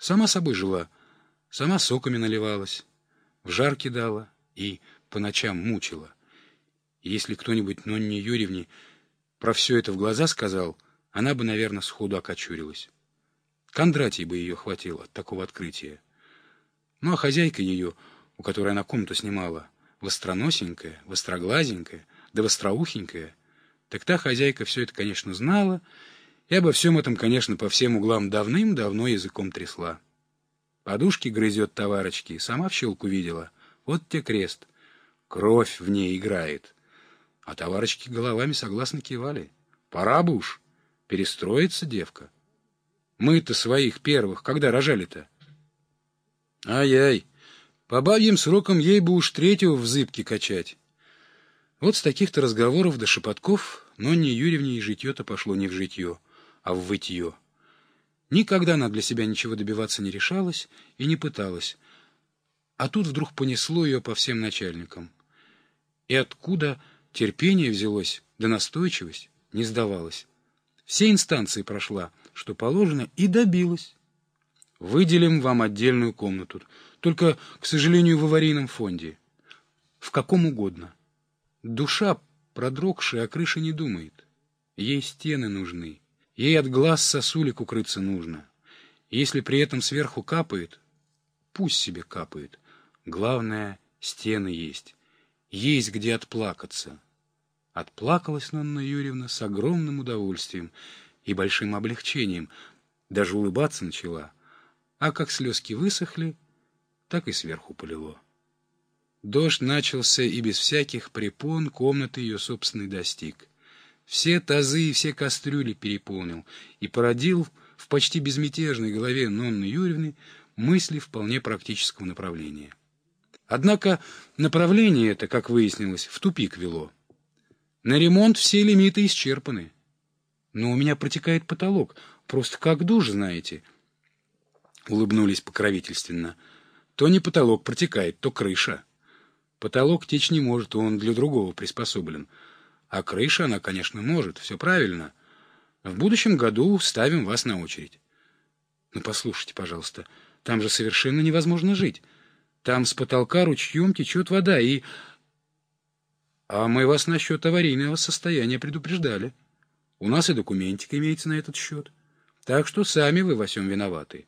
Сама собой жила, сама соками наливалась, в жар кидала и по ночам мучила. И если кто-нибудь Нонне Юрьевне про все это в глаза сказал, она бы, наверное, сходу окочурилась. Кондратий бы ее хватил от такого открытия. Ну, а хозяйка ее, у которой она комнату снимала, востроносенькая, востроглазенькая, да востроухенькая, так та хозяйка все это, конечно, знала, и обо всем этом, конечно, по всем углам давным-давно языком трясла. Подушки грызет товарочки, сама в щелку видела. Вот те крест. Кровь в ней играет. А товарочки головами согласно кивали. Пора бы уж. Перестроится девка. Мы-то своих первых когда рожали-то? Ай-яй. По бабьим срокам ей бы уж третьего в зыбке качать. Вот с таких-то разговоров до шепотков Нонне Юрьевне и житье-то пошло не в житье, а в вытье. Никогда она для себя ничего добиваться не решалась и не пыталась. А тут вдруг понесло ее по всем начальникам. И откуда терпение взялось, да настойчивость, не сдавалась. Все инстанции прошла, что положено, и добилась. Выделим вам отдельную комнату, только, к сожалению, в аварийном фонде. В каком угодно. Душа, продрогшая, о крыше не думает. Ей стены нужны. Ей от глаз сосулек укрыться нужно. Если при этом сверху капает, пусть себе капает. Главное, стены есть. Есть где отплакаться. Отплакалась Нонна Юрьевна с огромным удовольствием и большим облегчением. Даже улыбаться начала. А как слезки высохли, так и сверху полило. Дождь начался, и без всяких препон комнаты ее собственной достиг. Все тазы и все кастрюли переполнил и породил в почти безмятежной голове Нонны Юрьевны мысли вполне практического направления. Однако направление это, как выяснилось, в тупик вело. На ремонт все лимиты исчерпаны. Но у меня протекает потолок, просто как душ, знаете. Улыбнулись покровительственно. То не потолок протекает, то крыша. Потолок течь не может, он для другого приспособлен. А крыша она, конечно, может, все правильно. В будущем году ставим вас на очередь. Ну, послушайте, пожалуйста, там же совершенно невозможно жить. Там с потолка ручьем течет вода, и... А мы вас насчет аварийного состояния предупреждали. У нас и документик имеется на этот счет. Так что сами вы во всем виноваты.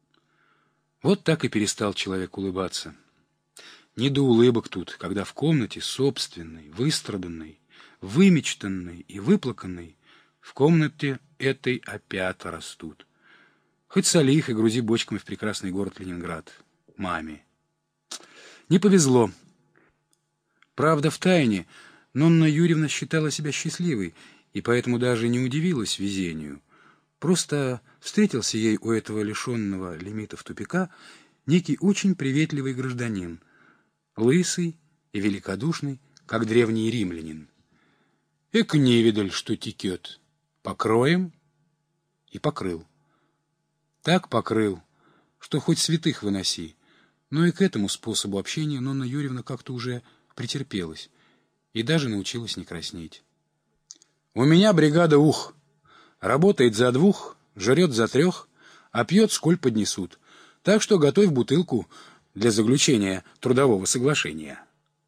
Вот так и перестал человек улыбаться. Не до улыбок тут, когда в комнате собственной, выстраданной, вымечтанной и выплаканной, в комнате этой опята растут. Хоть соли их и грузи бочками в прекрасный город Ленинград. Маме. Не повезло. Правда, втайне Нонна Юрьевна считала себя счастливой и поэтому даже не удивилась везению. Просто встретился ей у этого лишенного лимитов тупика некий очень приветливый гражданин, лысый и великодушный, как древний римлянин. Эк невидаль, что текет. Покроем? И покрыл. Так покрыл, что хоть святых выноси. Но и к этому способу общения Нонна Юрьевна как-то уже претерпелась и даже научилась не краснеть. У меня бригада ух. Работает за двух, жрет за трех, а пьет, сколь поднесут. Так что готовь бутылку для заключения трудового соглашения.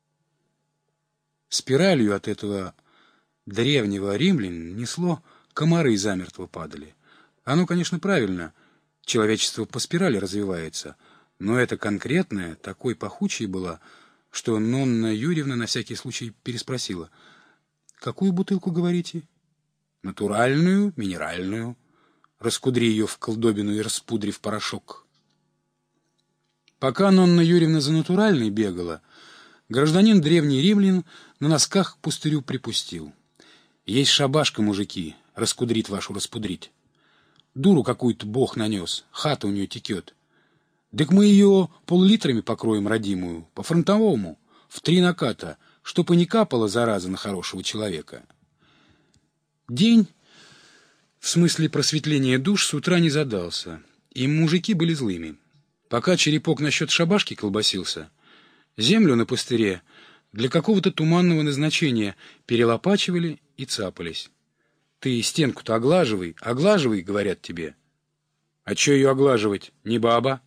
Спиралью от этого древнего римлянина несло, комары замертво падали. Оно, конечно, правильно, человечество по спирали развивается, но это конкретное такой пахучей была, что Нонна Юрьевна на всякий случай переспросила. «Какую бутылку, говорите?» «Натуральную, минеральную. Раскудри ее в колдобину и распудри в порошок». Пока Нонна Юрьевна за натуральной бегала, гражданин древний римлян на носках к пустырю припустил. «Есть шабашка, мужики, раскудрит вашу распудрить. Дуру какую-то бог нанес, хата у нее текет. Так мы ее пол-литрами покроем родимую, по-фронтовому, в 3 наката, чтоб и не капала зараза на хорошего человека». День, в смысле просветления душ, с утра не задался, и мужики были злыми. Пока черепок насчет шабашки колбасился, землю на пустыре для какого-то туманного назначения перелопачивали и цапались. «Ты стенку-то оглаживай, оглаживай», — говорят тебе. А чё ее оглаживать, не баба?